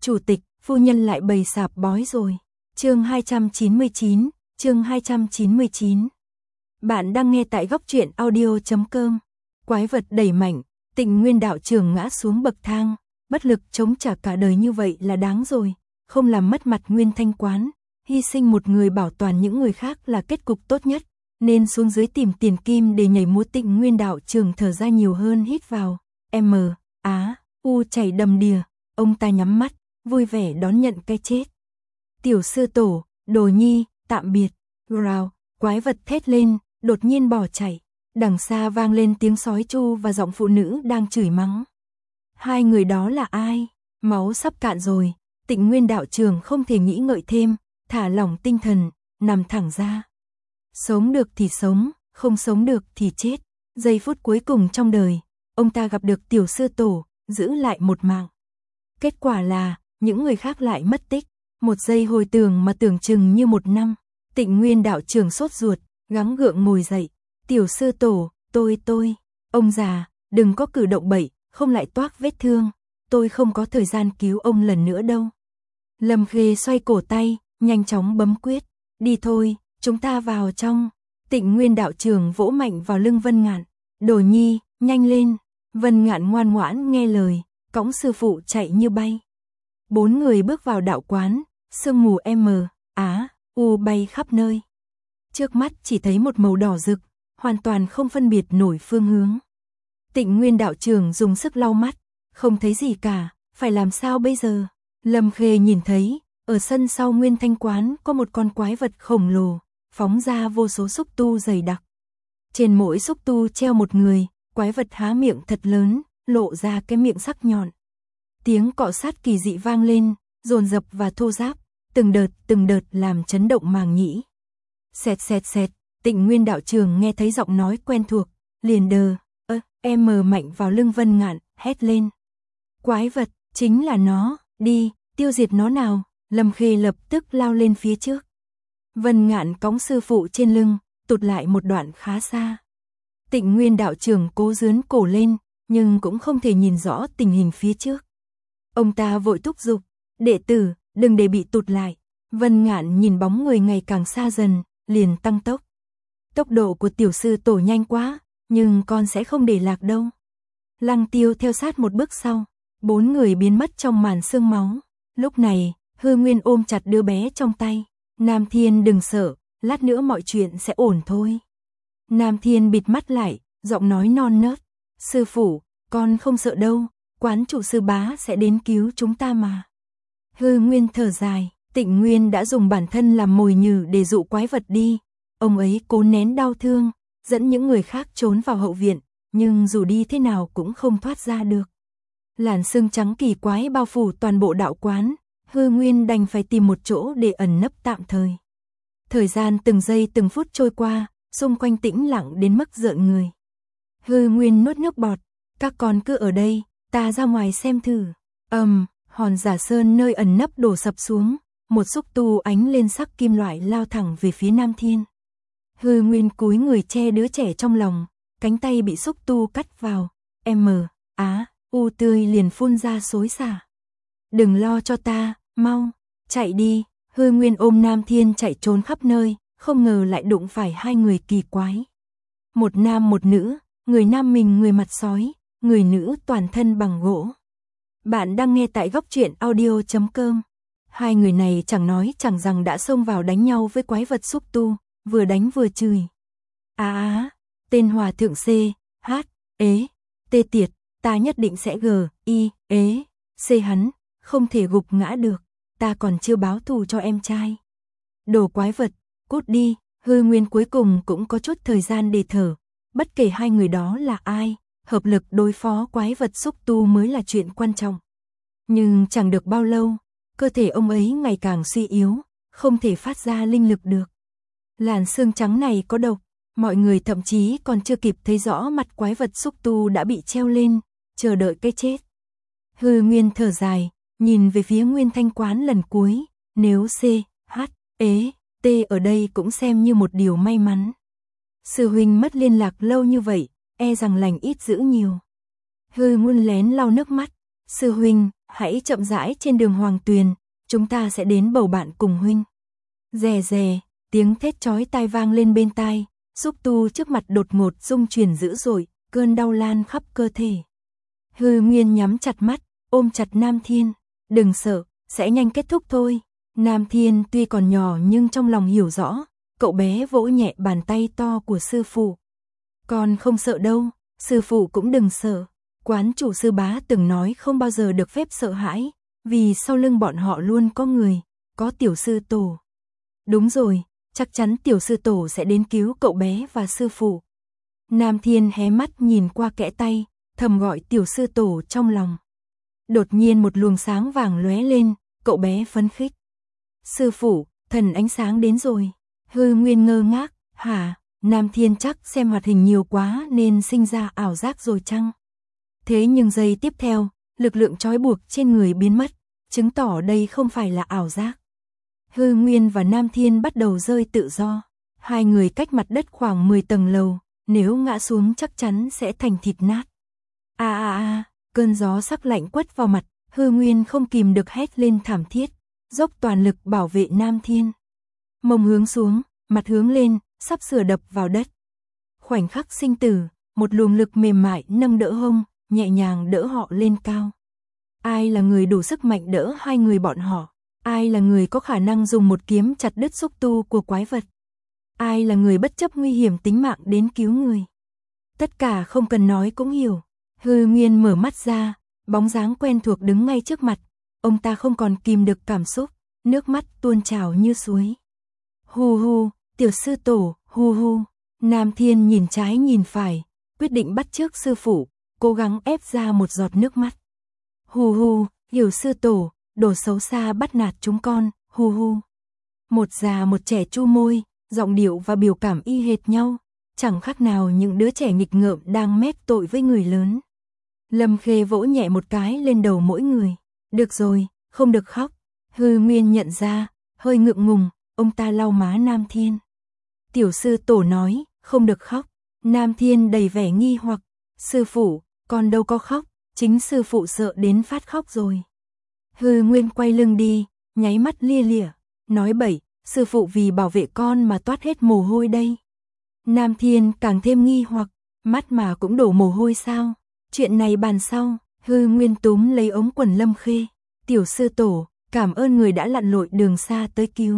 Chủ tịch, phu nhân lại bày sạp bói rồi. Chương 299, chương 299. Bạn đang nghe tại góc truyện audio.com. Quái vật đẩy mạnh, Tịnh Nguyên đạo trưởng ngã xuống bậc thang, bất lực chống trả cả đời như vậy là đáng rồi, không làm mất mặt Nguyên Thanh Quán, hy sinh một người bảo toàn những người khác là kết cục tốt nhất, nên xuống dưới tìm tiền kim để nhảy múa. Tịnh Nguyên đạo trưởng thở ra nhiều hơn hít vào, U chảy đầm đìa, ông ta nhắm mắt, vui vẻ đón nhận cái chết. Tiểu sư tổ, Đồ Nhi, tạm biệt. Growl, quái vật thét lên, đột nhiên bỏ chạy. Đằng xa vang lên tiếng sói tru và giọng phụ nữ đang chửi mắng. Hai người đó là ai? Máu sắp cạn rồi, Tịnh Nguyên đạo trưởng không thể nghĩ ngợi thêm, thả lỏng tinh thần, nằm thẳng ra. Sống được thì sống, không sống được thì chết. Giây phút cuối cùng trong đời, ông ta gặp được tiểu sư tổ, giữ lại một mạng. Kết quả là, những người khác lại mất tích. Một giây hồi tưởng mà tưởng chừng như một năm. Tịnh Nguyên đạo trưởng sốt ruột, gắng gượng ngồi dậy. Tiểu sư tổ, tôi, ông già, đừng có cử động bậy, không lại toác vết thương. Tôi không có thời gian cứu ông lần nữa đâu. Lâm Khê xoay cổ tay, nhanh chóng bấm quyết. Đi thôi, chúng ta vào trong. Tịnh Nguyên đạo trưởng vỗ mạnh vào lưng Vân Ngạn. Đồ Nhi, nhanh lên. Vân Ngạn ngoan ngoãn nghe lời, cõng sư phụ chạy như bay. Bốn người bước vào đạo quán, sương mù bay khắp nơi. Trước mắt chỉ thấy một màu đỏ rực, hoàn toàn không phân biệt nổi phương hướng. Tịnh Nguyên đạo trưởng dùng sức lau mắt, không thấy gì cả, phải làm sao bây giờ? Lâm Khê nhìn thấy, ở sân sau Nguyên Thanh Quán có một con quái vật khổng lồ, phóng ra vô số xúc tu dày đặc. Trên mỗi xúc tu treo một người, quái vật há miệng thật lớn, lộ ra cái miệng sắc nhọn. Tiếng cọ sát kỳ dị vang lên, dồn dập và thô ráp, từng đợt làm chấn động màng nhĩ. Xẹt, Tịnh Nguyên đạo trưởng nghe thấy giọng nói quen thuộc, liền mạnh vào lưng Vân Ngạn, hét lên. Quái vật, chính là nó, đi, tiêu diệt nó nào. Lâm Khê lập tức lao lên phía trước. Vân Ngạn cõng sư phụ trên lưng, tụt lại một đoạn khá xa. Tịnh Nguyên đạo trưởng cố giươn cổ lên, nhưng cũng không thể nhìn rõ tình hình phía trước. Ông ta vội thúc giục, đệ tử, đừng để bị tụt lại. Vân Ngạn nhìn bóng người ngày càng xa dần, liền tăng tốc. Tốc độ của tiểu sư tổ nhanh quá, nhưng con sẽ không để lạc đâu. Lăng Tiêu theo sát một bước sau, bốn người biến mất trong màn sương máu. Lúc này, Hư Nguyên ôm chặt đứa bé trong tay. Nam Thiên đừng sợ, lát nữa mọi chuyện sẽ ổn thôi. Nam Thiên bịt mắt lại, giọng nói non nớt. Sư phụ, con không sợ đâu, quán chủ sư bá sẽ đến cứu chúng ta mà. Hư Nguyên thở dài, Tịnh Nguyên đã dùng bản thân làm mồi nhử để dụ quái vật đi. Ông ấy cố nén đau thương, dẫn những người khác trốn vào hậu viện, nhưng dù đi thế nào cũng không thoát ra được. Làn sương trắng kỳ quái bao phủ toàn bộ đạo quán, Hư Nguyên đành phải tìm một chỗ để ẩn nấp tạm thời. Thời gian từng giây từng phút trôi qua, xung quanh tĩnh lặng đến mức rợn người. Hư Nguyên nuốt nước bọt, các con cứ ở đây, ta ra ngoài xem thử. Hòn giả sơn nơi ẩn nấp đổ sập xuống, một xúc tu ánh lên sắc kim loại lao thẳng về phía Nam Thiên. Hư Nguyên cúi người che đứa trẻ trong lòng, cánh tay bị xúc tu cắt vào, tươi liền phun ra xối xả. Đừng lo cho ta, mau, chạy đi. Hư Nguyên ôm Nam Thiên chạy trốn khắp nơi, không ngờ lại đụng phải hai người kỳ quái. Một nam một nữ, người nam mình người mặt sói, người nữ toàn thân bằng gỗ. Bạn đang nghe tại góc truyện audio.com. Hai người này chẳng nói chẳng rằng đã xông vào đánh nhau với quái vật xúc tu, vừa đánh vừa chửi. Tên hòa thượng tê tiệt, ta nhất định sẽ hắn, không thể gục ngã được, ta còn chưa báo thù cho em trai. Đồ quái vật, cút đi. Hư Nguyên cuối cùng cũng có chút thời gian để thở, bất kể hai người đó là ai, hợp lực đối phó quái vật xúc tu mới là chuyện quan trọng. Nhưng chẳng được bao lâu, cơ thể ông ấy ngày càng suy yếu, không thể phát ra linh lực được. Làn sương trắng này có độc, mọi người thậm chí còn chưa kịp thấy rõ mặt quái vật xúc tu đã bị treo lên, chờ đợi cái chết. Hư Nguyên thở dài, nhìn về phía Nguyên Thanh Quán lần cuối, nếu T ở đây cũng xem như một điều may mắn. Sư huynh mất liên lạc lâu như vậy, e rằng lành ít dữ nhiều. Hư Nguyên lén lau nước mắt, sư huynh, hãy chậm rãi trên đường Hoàng Tuyền, chúng ta sẽ đến bầu bạn cùng huynh. Rè rè, tiếng thét chói tai vang lên bên tai, Xúc Tu trước mặt đột ngột rung chuyển dữ dội, cơn đau lan khắp cơ thể. Hư Nguyên nhắm chặt mắt, ôm chặt Nam Thiên, đừng sợ, sẽ nhanh kết thúc thôi. Nam Thiên tuy còn nhỏ nhưng trong lòng hiểu rõ, cậu bé vỗ nhẹ bàn tay to của sư phụ. Con không sợ đâu, sư phụ cũng đừng sợ. Quán chủ sư bá từng nói không bao giờ được phép sợ hãi, vì sau lưng bọn họ luôn có người, có tiểu sư tổ. Đúng rồi, chắc chắn tiểu sư tổ sẽ đến cứu cậu bé và sư phụ. Nam Thiên hé mắt nhìn qua kẽ tay, thầm gọi tiểu sư tổ trong lòng. Đột nhiên một luồng sáng vàng lóe lên, cậu bé phấn khích. Sư phụ, thần ánh sáng đến rồi. Hư Nguyên ngơ ngác, hả, Nam Thiên chắc xem hoạt hình nhiều quá nên sinh ra ảo giác rồi chăng? Thế nhưng giây tiếp theo, lực lượng trói buộc trên người biến mất, chứng tỏ đây không phải là ảo giác. Hư Nguyên và Nam Thiên bắt đầu rơi tự do. Hai người cách mặt đất khoảng 10 tầng lầu, nếu ngã xuống chắc chắn sẽ thành thịt nát. Cơn gió sắc lạnh quất vào mặt, Hư Nguyên không kìm được hét lên thảm thiết, dốc toàn lực bảo vệ Nam Thiên. Mông hướng xuống, mặt hướng lên, sắp sửa đập vào đất. Khoảnh khắc sinh tử, một luồng lực mềm mại nâng đỡ hông, nhẹ nhàng đỡ họ lên cao. Ai là người đủ sức mạnh đỡ hai người bọn họ? Ai là người có khả năng dùng một kiếm chặt đứt xúc tu của quái vật? Ai là người bất chấp nguy hiểm tính mạng đến cứu người? Tất cả không cần nói cũng hiểu. Hư Nguyên mở mắt ra, bóng dáng quen thuộc đứng ngay trước mặt. Ông ta không còn kìm được cảm xúc, nước mắt tuôn trào như suối. Hu hu, tiểu sư tổ, hu hu. Nam Thiên nhìn trái nhìn phải, quyết định bắt chước sư phụ, cố gắng ép ra một giọt nước mắt. Hu hu, hiểu sư tổ, đồ xấu xa bắt nạt chúng con, hu hu. Một già một trẻ chu môi, giọng điệu và biểu cảm y hệt nhau, chẳng khác nào những đứa trẻ nghịch ngợm đang mép tội với người lớn. Lâm Khê vỗ nhẹ một cái lên đầu mỗi người. Được rồi, không được khóc. Hư Nguyên nhận ra, hơi ngượng ngùng, ông ta lau má Nam Thiên. Tiểu sư tổ nói, không được khóc. Nam Thiên đầy vẻ nghi hoặc, sư phụ, con đâu có khóc, chính sư phụ sợ đến phát khóc rồi. Hư Nguyên quay lưng đi, nháy mắt lia lịa, nói bậy, sư phụ vì bảo vệ con mà toát hết mồ hôi đây. Nam Thiên càng thêm nghi hoặc, mắt mà cũng đổ mồ hôi sao? Chuyện này bàn sau. Hư Nguyên túm lấy ống quần Lâm Khê. Tiểu sư tổ, cảm ơn người đã lặn lội đường xa tới cứu.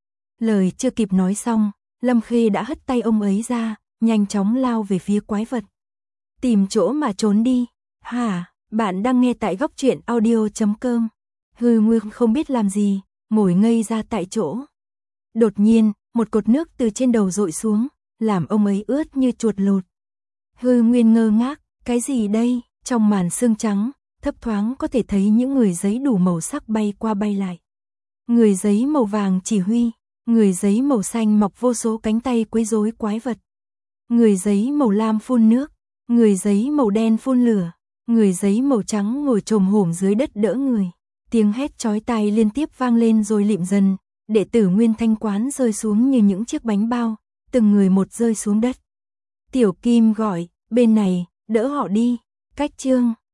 Lời chưa kịp nói xong, Lâm Khê đã hất tay ông ấy ra, nhanh chóng lao về phía quái vật. Tìm chỗ mà trốn đi. Hả, bạn đang nghe tại góc truyện audio.com. Hư Nguyên không biết làm gì, ngồi ngây ra tại chỗ. Đột nhiên, một cột nước từ trên đầu dội xuống, làm ông ấy ướt như chuột lột. Hư Nguyên ngơ ngác, cái gì đây? Trong màn sương trắng, thấp thoáng có thể thấy những người giấy đủ màu sắc bay qua bay lại. Người giấy màu vàng chỉ huy, người giấy màu xanh mọc vô số cánh tay quấy rối quái vật. Người giấy màu lam phun nước, người giấy màu đen phun lửa, người giấy màu trắng ngồi chồm hổm dưới đất đỡ người. Tiếng hét chói tai liên tiếp vang lên rồi lịm dần, đệ tử Nguyên Thanh Quán rơi xuống như những chiếc bánh bao, từng người một rơi xuống đất. Tiểu Kim gọi, bên này, đỡ họ đi. Cách chương